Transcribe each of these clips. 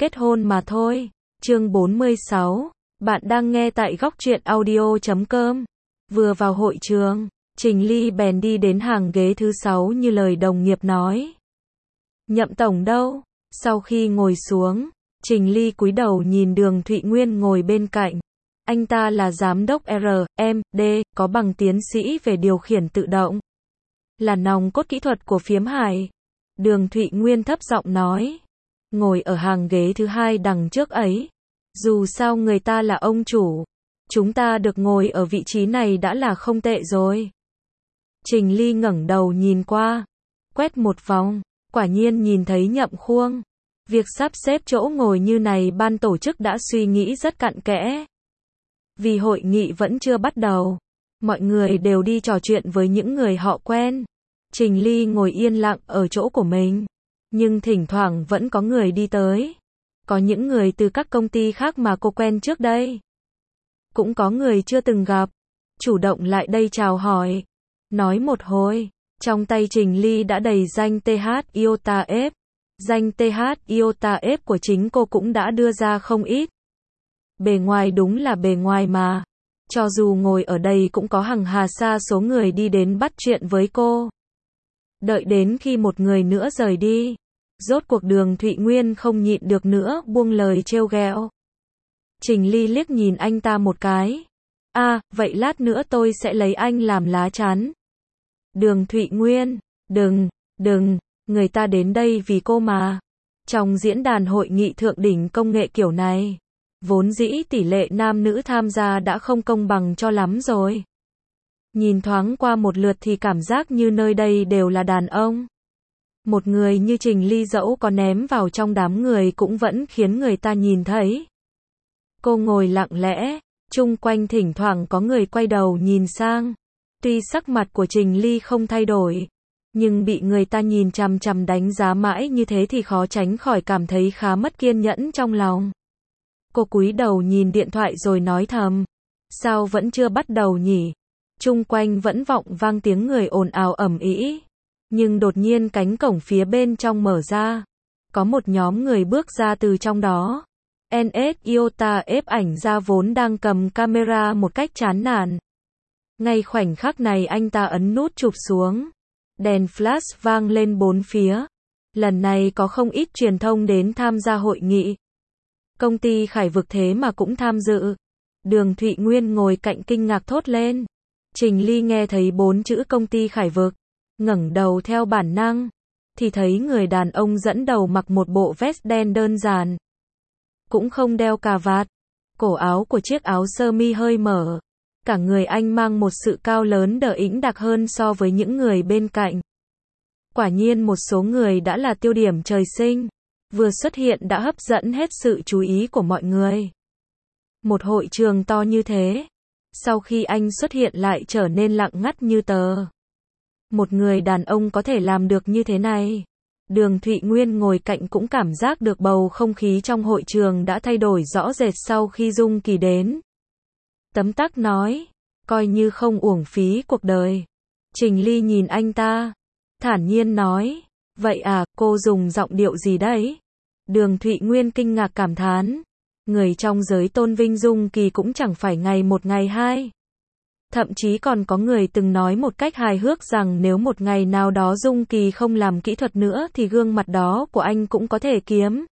kết hôn mà thôi. Chương 46. Bạn đang nghe tại góc truyện audio.com. Vừa vào hội trường, Trình Ly bèn đi đến hàng ghế thứ 6 như lời đồng nghiệp nói. Nhậm tổng đâu? Sau khi ngồi xuống, Trình Ly cúi đầu nhìn Đường Thụy Nguyên ngồi bên cạnh. Anh ta là giám đốc R&D, có bằng tiến sĩ về điều khiển tự động. Là nòng cốt kỹ thuật của phiếm Hải. Đường Thụy Nguyên thấp giọng nói. Ngồi ở hàng ghế thứ 2 đằng trước ấy. Dù sao người ta là ông chủ. Chúng ta được ngồi ở vị trí này đã là không tệ rồi. Trình Ly ngẩng đầu nhìn qua. Quét một vòng. Quả nhiên nhìn thấy Nhậm Khuông. Việc sắp xếp chỗ ngồi như này ban tổ chức đã suy nghĩ rất cặn kẽ. Vì hội nghị vẫn chưa bắt đầu. Mọi người đều đi trò chuyện với những người họ quen. Trình Ly ngồi yên lặng ở chỗ của mình. Nhưng thỉnh thoảng vẫn có người đi tới. Có những người từ các công ty khác mà cô quen trước đây. Cũng có người chưa từng gặp. Chủ động lại đây chào hỏi. Nói một hồi. Trong tay Trình Ly đã đầy danh TH Iota F. Danh TH Iota F của chính cô cũng đã đưa ra không ít. Bề ngoài đúng là bề ngoài mà. Cho dù ngồi ở đây cũng có hàng hà sa số người đi đến bắt chuyện với cô. Đợi đến khi một người nữa rời đi. Rốt cuộc Đường Thụy Nguyên không nhịn được nữa buông lời trêu ghẹo. Trình Ly liếc nhìn anh ta một cái. Vậy lát nữa tôi sẽ lấy anh làm lá chắn. Đường Thụy Nguyên, đừng, người ta đến đây vì cô mà. Trong diễn đàn hội nghị thượng đỉnh công nghệ kiểu này, vốn dĩ tỷ lệ nam nữ tham gia đã không công bằng cho lắm rồi. Nhìn thoáng qua một lượt thì cảm giác như nơi đây đều là đàn ông. Một người như Trình Ly dẫu có ném vào trong đám người cũng vẫn khiến người ta nhìn thấy. Cô ngồi lặng lẽ, chung quanh thỉnh thoảng có người quay đầu nhìn sang. Tuy sắc mặt của Trình Ly không thay đổi, nhưng bị người ta nhìn chằm chằm đánh giá mãi như thế thì khó tránh khỏi cảm thấy khá mất kiên nhẫn trong lòng. Cô cúi đầu nhìn điện thoại rồi nói thầm. Sao vẫn chưa bắt đầu nhỉ? Chung quanh vẫn vọng vang tiếng người ồn ào ầm ĩ. Nhưng đột nhiên cánh cổng phía bên trong mở ra. Có một nhóm người bước ra từ trong đó. NS Iota ép ảnh ra vốn đang cầm camera một cách chán nản. Ngay khoảnh khắc này anh ta ấn nút chụp xuống. Đèn flash vang lên bốn phía. Lần này có không ít truyền thông đến tham gia hội nghị. Công ty Khải Vực thế mà cũng tham dự. Đường Thụy Nguyên ngồi cạnh kinh ngạc thốt lên. Trình Ly nghe thấy 4 chữ công ty Khải Vực. Ngẩng đầu theo bản năng. Thì thấy người đàn ông dẫn đầu mặc một bộ vest đen đơn giản. Cũng không đeo cà vạt. Cổ áo của chiếc áo sơ mi hơi mở. Cả người anh mang một sự cao lớn đỡ ĩnh đặc hơn so với những người bên cạnh. Quả nhiên một số người đã là tiêu điểm trời sinh. Vừa xuất hiện đã hấp dẫn hết sự chú ý của mọi người. Một hội trường to như thế. Sau khi anh xuất hiện lại trở nên lặng ngắt như tờ. Một người đàn ông có thể làm được như thế này. Đường Thụy Nguyên ngồi cạnh cũng cảm giác được bầu không khí trong hội trường đã thay đổi rõ rệt sau khi Dung Kỳ đến. Tấm tắc nói, coi như không uổng phí cuộc đời. Trình Ly nhìn anh ta, thản nhiên nói, vậy à, cô dùng giọng điệu gì đấy? Đường Thụy Nguyên kinh ngạc cảm thán, người trong giới tôn vinh Dung Kỳ cũng chẳng phải ngày một ngày hai. Thậm chí còn có người từng nói một cách hài hước rằng nếu một ngày nào đó Dung Kỳ không làm kỹ thuật nữa thì gương mặt đó của anh cũng có thể kiếm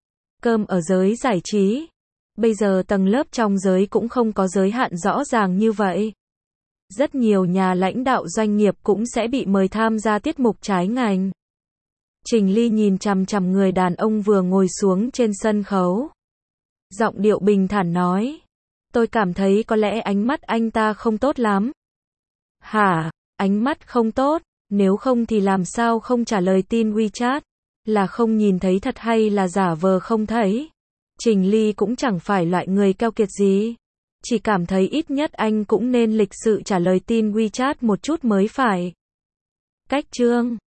cơm ở giới giải trí. Bây giờ tầng lớp trong giới cũng không có giới hạn rõ ràng như vậy. Rất nhiều nhà lãnh đạo doanh nghiệp cũng sẽ bị mời tham gia tiết mục trái ngành. Trình Ly nhìn chằm chằm người đàn ông vừa ngồi xuống trên sân khấu. Giọng điệu bình thản nói. Tôi cảm thấy có lẽ ánh mắt anh ta không tốt lắm. Hả? Ánh mắt không tốt? Nếu không thì làm sao không trả lời tin WeChat? Là không nhìn thấy thật hay là giả vờ không thấy? Trình Ly cũng chẳng phải loại người keo kiệt gì. Chỉ cảm thấy ít nhất anh cũng nên lịch sự trả lời tin WeChat một chút mới phải. Cách chương